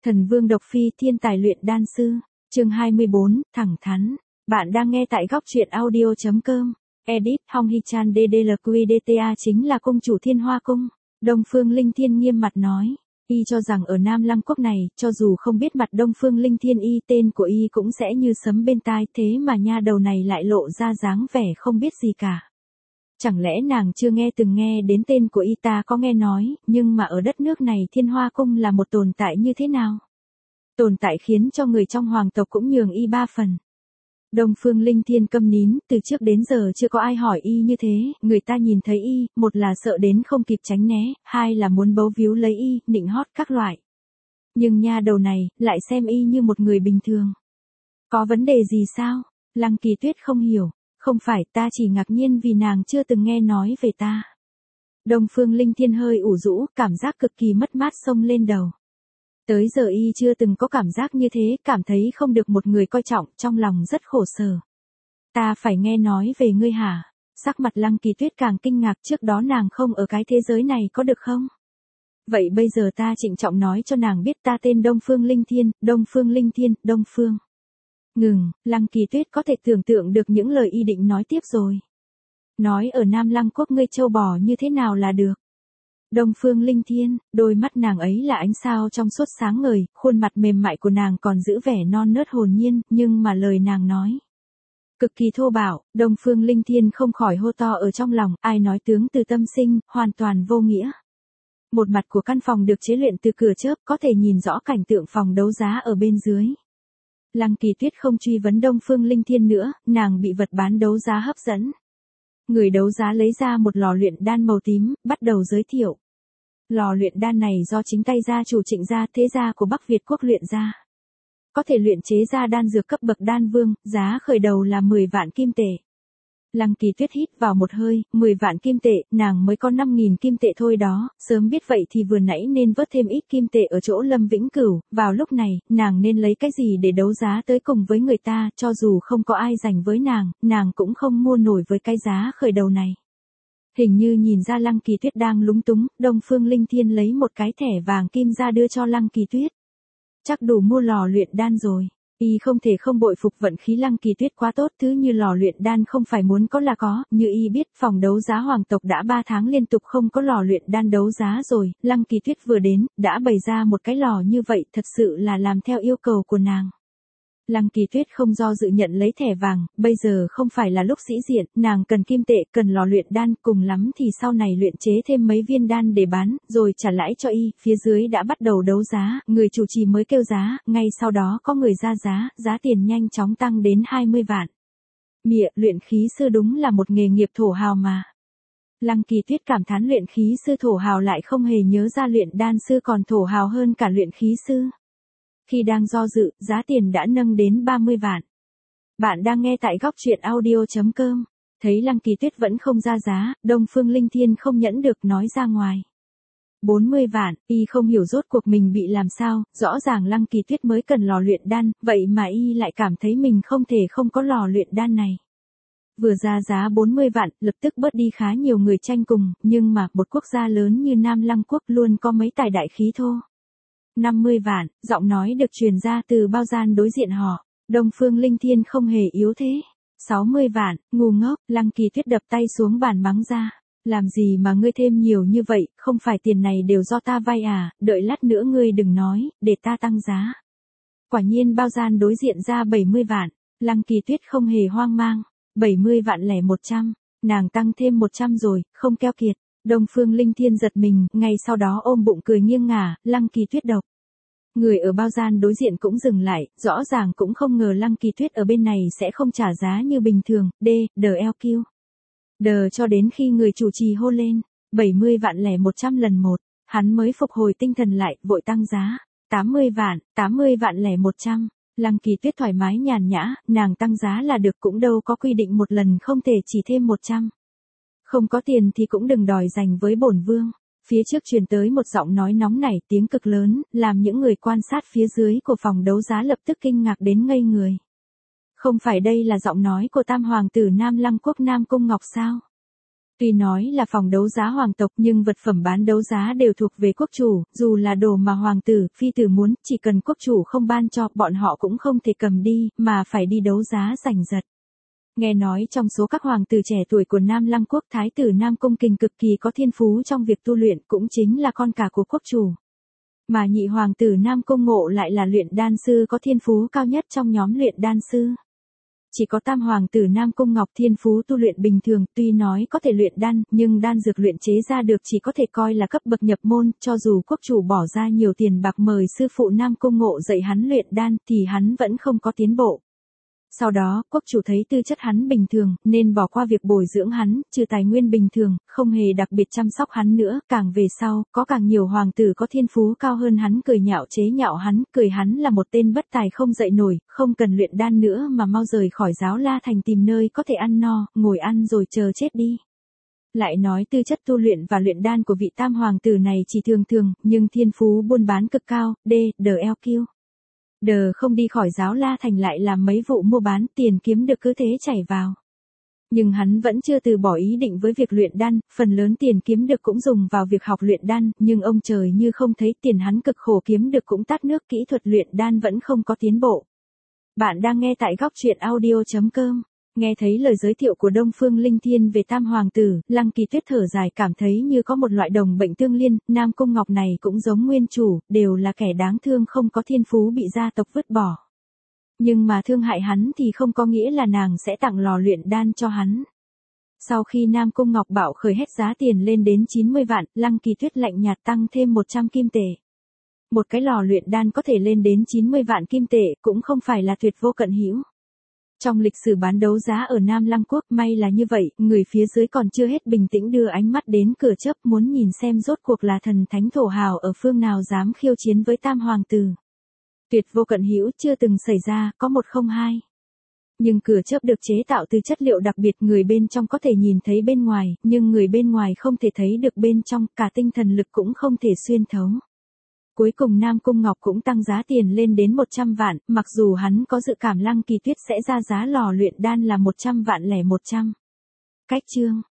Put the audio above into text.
Thần Vương Độc Phi thiên tài luyện đan sư, chương 24, thẳng thắn. Bạn đang nghe tại góc truyện audio.com. Edit, Hong Hee-chan DDLQDTA chính là cung chủ Thiên Hoa Cung. Đông Phương Linh Thiên nghiêm mặt nói. Y cho rằng ở Nam Lăng Quốc này, cho dù không biết mặt Đông Phương Linh Thiên y, tên của y cũng sẽ như sấm bên tai, thế mà nha đầu này lại lộ ra dáng vẻ không biết gì cả. Chẳng lẽ nàng chưa từng nghe đến tên của y? Ta có nghe nói, nhưng mà ở đất nước này Thiên Hoa Cung là một tồn tại như thế nào? Tồn tại khiến cho người trong hoàng tộc cũng nhường y 3 phần. Đông Phương Linh Thiên câm nín, từ trước đến giờ chưa có ai hỏi y như thế, người ta nhìn thấy y, một là sợ đến không kịp tránh né, hai là muốn bấu víu lấy y, nịnh hót các loại. Nhưng nha đầu này, lại xem y như một người bình thường. Có vấn đề gì sao? Lăng Kỳ Tuyết không hiểu. Không phải, ta chỉ ngạc nhiên vì nàng chưa từng nghe nói về ta. Đông Phương Linh Thiên hơi ủ rũ, cảm giác cực kỳ mất mát xông lên đầu. Tới giờ y chưa từng có cảm giác như thế, cảm thấy không được một người coi trọng, trong lòng rất khổ sở. Ta phải nghe nói về ngươi hả? Sắc mặt Lăng Kỳ Tuyết càng kinh ngạc, trước đó nàng không ở cái thế giới này có được không? Vậy bây giờ ta trịnh trọng nói cho nàng biết ta tên Đông Phương Linh Thiên, Đông Phương Linh Thiên, Đông Phương. Ngừng, Lăng Kỳ Tuyết có thể tưởng tượng được những lời y định nói tiếp rồi. Nói ở Nam Lăng Quốc ngươi trâu bò như thế nào là được. Đông Phương Linh Thiên, đôi mắt nàng ấy là ánh sao trong suốt sáng ngời, khuôn mặt mềm mại của nàng còn giữ vẻ non nớt hồn nhiên, nhưng mà lời nàng nói cực kỳ thô bạo. Đông Phương Linh Thiên không khỏi hô to ở trong lòng, ai nói tướng từ tâm sinh, hoàn toàn vô nghĩa. Một mặt của căn phòng được chế luyện từ cửa chớp, có thể nhìn rõ cảnh tượng phòng đấu giá ở bên dưới. Lăng Kỳ Tuyết không truy vấn Đông Phương Linh Thiên nữa, nàng bị vật bán đấu giá hấp dẫn. Người đấu giá lấy ra một lò luyện đan màu tím, bắt đầu giới thiệu. Lò luyện đan này do chính tay gia chủ Trịnh gia, thế gia của Bắc Việt quốc luyện ra. Có thể luyện chế ra đan dược cấp bậc đan vương, giá khởi đầu là 10 vạn kim tệ. Lăng Kỳ Tuyết hít vào một hơi, 10 vạn kim tệ, nàng mới có 5.000 kim tệ thôi đó, sớm biết vậy thì vừa nãy nên vớt thêm ít kim tệ ở chỗ Lâm Vĩnh Cửu, vào lúc này, nàng nên lấy cái gì để đấu giá tới cùng với người ta, cho dù không có ai giành với nàng cũng không mua nổi với cái giá khởi đầu này. Hình như nhìn ra Lăng Kỳ Tuyết đang lúng túng, Đông Phương Linh Thiên lấy một cái thẻ vàng kim ra đưa cho Lăng Kỳ Tuyết. Chắc đủ mua lò luyện đan rồi. Y không thể không bội phục vận khí Lăng Kỳ Tuyết quá tốt, thứ như lò luyện đan không phải muốn có là có, như y biết phòng đấu giá hoàng tộc đã 3 tháng liên tục không có lò luyện đan đấu giá rồi, Lăng Kỳ Tuyết vừa đến, đã bày ra một cái lò như vậy, thật sự là làm theo yêu cầu của nàng. Lăng Kỳ Tuyết không do dự nhận lấy thẻ vàng, bây giờ không phải là lúc sĩ diện, nàng cần kim tệ, cần lò luyện đan, cùng lắm thì sau này luyện chế thêm mấy viên đan để bán, rồi trả lãi cho y, phía dưới đã bắt đầu đấu giá, người chủ trì mới kêu giá, ngay sau đó có người ra giá, giá tiền nhanh chóng tăng đến 20 vạn. Mịa, luyện khí sư đúng là một nghề nghiệp thổ hào mà. Lăng Kỳ Tuyết cảm thán luyện khí sư thổ hào lại không hề nhớ ra luyện đan sư còn thổ hào hơn cả luyện khí sư. Khi đang do dự, giá tiền đã nâng đến 30 vạn. Bạn đang nghe tại góc truyện audio.com. Thấy Lăng Kỳ Tuyết vẫn không ra giá, Đông Phương Linh Thiên không nhẫn được nói ra ngoài. 40 vạn, y không hiểu rốt cuộc mình bị làm sao, rõ ràng Lăng Kỳ Tuyết mới cần lò luyện đan, vậy mà y lại cảm thấy mình không thể không có lò luyện đan này. Vừa ra giá 40 vạn, lập tức bớt đi khá nhiều người tranh cùng, nhưng mà một quốc gia lớn như Nam Lăng Quốc luôn có mấy tài đại khí thô. 50 vạn, giọng nói được truyền ra từ bao gian đối diện họ. Đông Phương Linh Thiên không hề yếu thế. 60 vạn, ngu ngốc, Lăng Kỳ Tuyết đập tay xuống bàn mắng ra. Làm gì mà ngươi thêm nhiều như vậy, không phải tiền này đều do ta vay à, đợi lát nữa ngươi đừng nói, để ta tăng giá. Quả nhiên bao gian đối diện ra 70 vạn, Lăng Kỳ Tuyết không hề hoang mang. 70 vạn lẻ 100, nàng tăng thêm 100 rồi, không keo kiệt. Đông Phương Linh Thiên giật mình, ngay sau đó ôm bụng cười nghiêng ngả, Lăng Kỳ Tuyết độc. Người ở bao gian đối diện cũng dừng lại, rõ ràng cũng không ngờ Lăng Kỳ Tuyết ở bên này sẽ không trả giá như bình thường, DLQ. Đờ cho đến khi người chủ trì hô lên, 70 vạn lẻ 100 lần 1, hắn mới phục hồi tinh thần lại, vội tăng giá, 80 vạn lẻ 100. Lăng Kỳ Tuyết thoải mái nhàn nhã, nàng tăng giá là được, cũng đâu có quy định một lần không thể chỉ thêm 100. Không có tiền thì cũng đừng đòi giành với bổn vương. Phía trước truyền tới một giọng nói nóng nảy, tiếng cực lớn, làm những người quan sát phía dưới của phòng đấu giá lập tức kinh ngạc đến ngây người. Không phải đây là giọng nói của Tam Hoàng tử Nam Lăng Quốc Nam Cung Ngọc sao? Tuy nói là phòng đấu giá hoàng tộc nhưng vật phẩm bán đấu giá đều thuộc về quốc chủ, dù là đồ mà hoàng tử, phi tử muốn, chỉ cần quốc chủ không ban cho, bọn họ cũng không thể cầm đi, mà phải đi đấu giá giành giật. Nghe nói trong số các hoàng tử trẻ tuổi của Nam Lăng quốc, thái tử Nam Cung Kình cực kỳ có thiên phú trong việc tu luyện, cũng chính là con cả của quốc chủ. Mà nhị hoàng tử Nam Cung Ngộ lại là luyện đan sư có thiên phú cao nhất trong nhóm luyện đan sư. Chỉ có tam hoàng tử Nam Cung Ngọc thiên phú tu luyện bình thường, tuy nói có thể luyện đan, nhưng đan dược luyện chế ra được chỉ có thể coi là cấp bậc nhập môn, cho dù quốc chủ bỏ ra nhiều tiền bạc mời sư phụ Nam Cung Ngộ dạy hắn luyện đan, thì hắn vẫn không có tiến bộ. Sau đó, quốc chủ thấy tư chất hắn bình thường, nên bỏ qua việc bồi dưỡng hắn, trừ tài nguyên bình thường, không hề đặc biệt chăm sóc hắn nữa, càng về sau, có càng nhiều hoàng tử có thiên phú cao hơn hắn cười nhạo chế nhạo hắn, cười hắn là một tên bất tài không dậy nổi, không cần luyện đan nữa mà mau rời khỏi giáo La Thành tìm nơi có thể ăn no, ngồi ăn rồi chờ chết đi. Lại nói tư chất tu luyện và luyện đan của vị tam hoàng tử này chỉ thường thường, nhưng thiên phú buôn bán cực cao, DLQ. Đờ không đi khỏi giáo La Thành lại làm mấy vụ mua bán, tiền kiếm được cứ thế chảy vào. Nhưng hắn vẫn chưa từ bỏ ý định với việc luyện đan, phần lớn tiền kiếm được cũng dùng vào việc học luyện đan, nhưng ông trời như không thấy tiền hắn cực khổ kiếm được cũng tát nước, kỹ thuật luyện đan vẫn không có tiến bộ. Bạn đang nghe tại góc truyện audio.com. Nghe thấy lời giới thiệu của Đông Phương Linh Thiên về tam hoàng tử, Lăng Kỳ Tuyết thở dài cảm thấy như có một loại đồng bệnh tương liên, Nam Cung Ngọc này cũng giống nguyên chủ, đều là kẻ đáng thương không có thiên phú bị gia tộc vứt bỏ. Nhưng mà thương hại hắn thì không có nghĩa là nàng sẽ tặng lò luyện đan cho hắn. Sau khi Nam Cung Ngọc bảo khởi hết giá tiền lên đến 90 vạn, Lăng Kỳ Tuyết lạnh nhạt tăng thêm 100 kim tệ. Một cái lò luyện đan có thể lên đến 90 vạn kim tệ cũng không phải là tuyệt vô cận hữu. Trong lịch sử bán đấu giá ở Nam Lăng Quốc, may là như vậy, người phía dưới còn chưa hết bình tĩnh đưa ánh mắt đến cửa chớp muốn nhìn xem rốt cuộc là thần thánh thổ hào ở phương nào dám khiêu chiến với tam hoàng tử. Tuyệt vô cận hữu chưa từng xảy ra, có một không hai. Nhưng cửa chớp được chế tạo từ chất liệu đặc biệt, người bên trong có thể nhìn thấy bên ngoài, nhưng người bên ngoài không thể thấy được bên trong, cả tinh thần lực cũng không thể xuyên thấu. Cuối cùng Nam Cung Ngọc cũng tăng giá tiền lên đến 100 vạn, mặc dù hắn có dự cảm Lăng Kỳ Tuyết sẽ ra giá lò luyện đan là 100 vạn lẻ 100. Cách chương